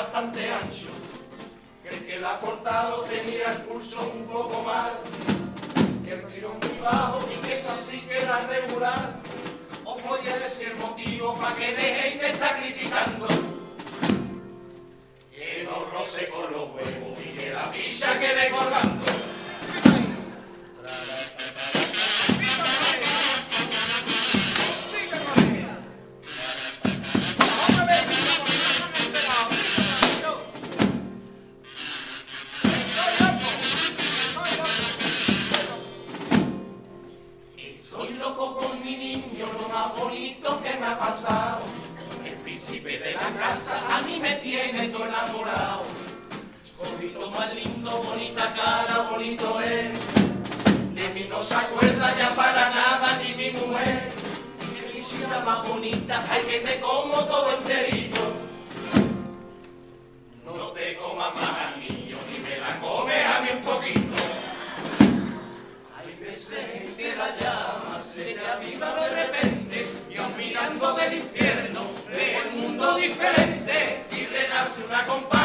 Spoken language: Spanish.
bastante ancho, que el que la ha cortado tenía el pulso un poco mal, que el tiro muy bajo y que eso así queda regular. Os voy a decir el motivo para que dejéis de estar criticando, que no roce con los huevos y que la picha quede colgando. Estoy loco con mi niño, lo más bonito que me ha pasado. El príncipe de la casa a mí me tiene todo enamorado. Cojito más lindo, bonita cara, bonito es. De mí no se acuerda ya para nada ni mi mujer. Qué visita más bonita, hay que te como todo enterito. No te comas más al niño, ni me la comes a mí un poquito. Hay veces que la llama se te aviva de repente y aun mirando del infierno ve el mundo diferente y renace una compañía.